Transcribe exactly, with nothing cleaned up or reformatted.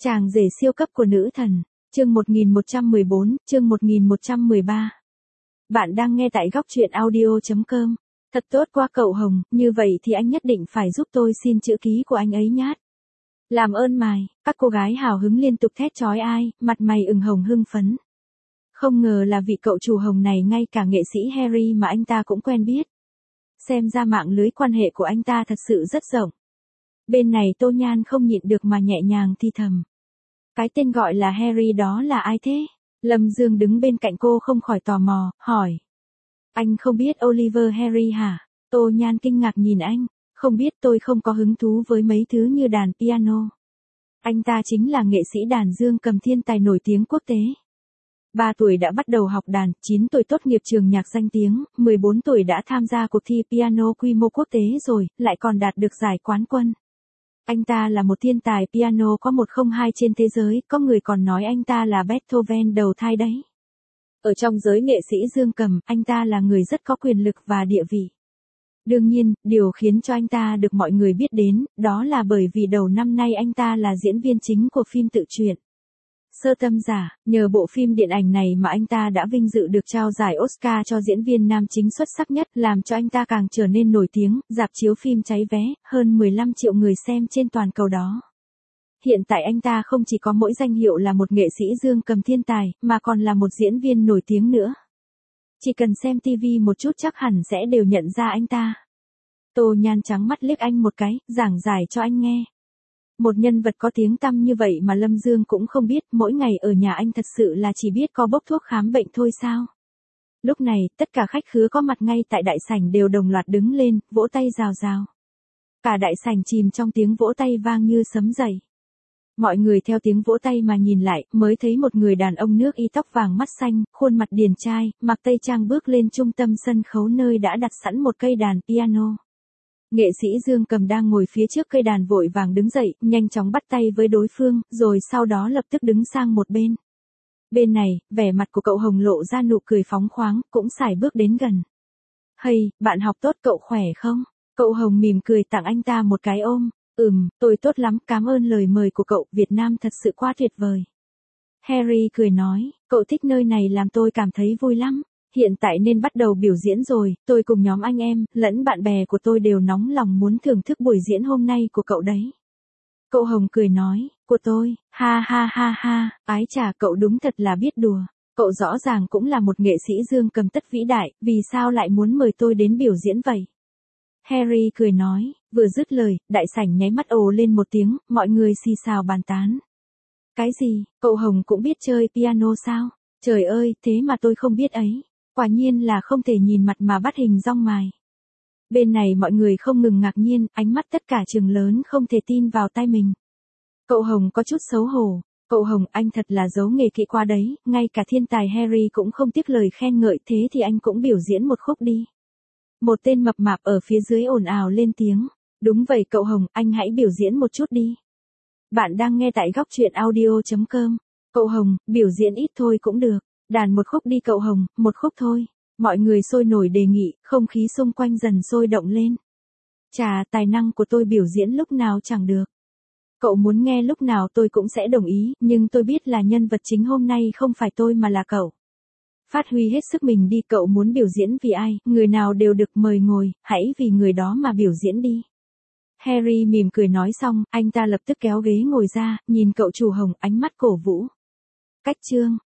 Chàng rể siêu cấp của nữ thần, chương một nghìn một trăm mười bốn, chương một nghìn một trăm mười ba. Bạn đang nghe tại góc truyện audio chấm com. Thật tốt quá cậu Hồng, như vậy thì anh nhất định phải giúp tôi xin chữ ký của anh ấy nhát. Làm ơn mài, các cô gái hào hứng liên tục thét chói ai, mặt mày ửng hồng hưng phấn. Không ngờ là vị cậu chủ Hồng này ngay cả nghệ sĩ Harry mà anh ta cũng quen biết. Xem ra mạng lưới quan hệ của anh ta thật sự rất rộng. Bên này Tô Nhan không nhịn được mà nhẹ nhàng thì thầm. Cái tên gọi là Harry đó là ai thế? Lâm Dương đứng bên cạnh cô không khỏi tò mò, hỏi. Anh không biết Oliver Harry hả? Tô Nhan kinh ngạc nhìn anh, không biết, tôi không có hứng thú với mấy thứ như đàn piano. Anh ta chính là nghệ sĩ đàn dương cầm thiên tài nổi tiếng quốc tế. ba tuổi đã bắt đầu học đàn, chín tuổi tốt nghiệp trường nhạc danh tiếng, mười bốn tuổi đã tham gia cuộc thi piano quy mô quốc tế rồi, lại còn đạt được giải quán quân. Anh ta là một thiên tài piano có một không hai trên thế giới, có người còn nói anh ta là Beethoven đầu thai đấy. Ở trong giới nghệ sĩ dương cầm, anh ta là người rất có quyền lực và địa vị. Đương nhiên, điều khiến cho anh ta được mọi người biết đến, đó là bởi vì đầu năm nay anh ta là diễn viên chính của phim tự truyện Sơ Tâm Giả, nhờ bộ phim điện ảnh này mà anh ta đã vinh dự được trao giải Oscar cho diễn viên nam chính xuất sắc nhất, làm cho anh ta càng trở nên nổi tiếng, rạp chiếu phim cháy vé, hơn mười lăm triệu người xem trên toàn cầu đó. Hiện tại anh ta không chỉ có mỗi danh hiệu là một nghệ sĩ dương cầm thiên tài, mà còn là một diễn viên nổi tiếng nữa. Chỉ cần xem ti vi một chút chắc hẳn sẽ đều nhận ra anh ta. Tô Nhan trắng mắt liếc anh một cái, giảng giải cho anh nghe. Một nhân vật có tiếng tăm như vậy mà Lâm Dương cũng không biết, mỗi ngày ở nhà anh thật sự là chỉ biết có bốc thuốc khám bệnh thôi sao. Lúc này, tất cả khách khứa có mặt ngay tại đại sảnh đều đồng loạt đứng lên, vỗ tay rào rào. Cả đại sảnh chìm trong tiếng vỗ tay vang như sấm dậy. Mọi người theo tiếng vỗ tay mà nhìn lại, mới thấy một người đàn ông nước y tóc vàng mắt xanh, khuôn mặt điển trai, mặc tây trang bước lên trung tâm sân khấu nơi đã đặt sẵn một cây đàn piano. Nghệ sĩ dương cầm đang ngồi phía trước cây đàn vội vàng đứng dậy, nhanh chóng bắt tay với đối phương, rồi sau đó lập tức đứng sang một bên. Bên này, vẻ mặt của cậu Hồng lộ ra nụ cười phóng khoáng, cũng sải bước đến gần. Hey, bạn học tốt, cậu khỏe không? Cậu Hồng mỉm cười tặng anh ta một cái ôm. Ừm, tôi tốt lắm, cảm ơn lời mời của cậu, Việt Nam thật sự quá tuyệt vời. Harry cười nói, cậu thích nơi này làm tôi cảm thấy vui lắm. Hiện tại nên bắt đầu biểu diễn rồi, tôi cùng nhóm anh em, lẫn bạn bè của tôi đều nóng lòng muốn thưởng thức buổi diễn hôm nay của cậu đấy. Cậu Hồng cười nói, của tôi, ha ha ha ha, ái chà, cậu đúng thật là biết đùa. Cậu rõ ràng cũng là một nghệ sĩ dương cầm tất vĩ đại, vì sao lại muốn mời tôi đến biểu diễn vậy? Harry cười nói, vừa dứt lời, đại sảnh nháy mắt ồ lên một tiếng, mọi người xì xào bàn tán. Cái gì, cậu Hồng cũng biết chơi piano sao? Trời ơi, thế mà tôi không biết ấy. Quả nhiên là không thể nhìn mặt mà bắt hình dong mài. Bên này mọi người không ngừng ngạc nhiên, ánh mắt tất cả trường lớn không thể tin vào tai mình. Cậu Hồng có chút xấu hổ. Cậu Hồng, anh thật là giấu nghề kỹ qua đấy, ngay cả thiên tài Harry cũng không tiếc lời khen ngợi, thế thì anh cũng biểu diễn một khúc đi. Một tên mập mạp ở phía dưới ồn ào lên tiếng. Đúng vậy cậu Hồng, anh hãy biểu diễn một chút đi. Bạn đang nghe tại góc truyện audio chấm com. Cậu Hồng, biểu diễn ít thôi cũng được. Đàn một khúc đi cậu Hồng, một khúc thôi. Mọi người sôi nổi đề nghị, không khí xung quanh dần sôi động lên. Chà, tài năng của tôi biểu diễn lúc nào chẳng được. Cậu muốn nghe lúc nào tôi cũng sẽ đồng ý, nhưng tôi biết là nhân vật chính hôm nay không phải tôi mà là cậu. Phát huy hết sức mình đi, cậu muốn biểu diễn vì ai, người nào đều được, mời ngồi, hãy vì người đó mà biểu diễn đi. Harry mỉm cười nói xong, anh ta lập tức kéo ghế ngồi ra, nhìn cậu chủ Hồng, ánh mắt cổ vũ. Cách chương,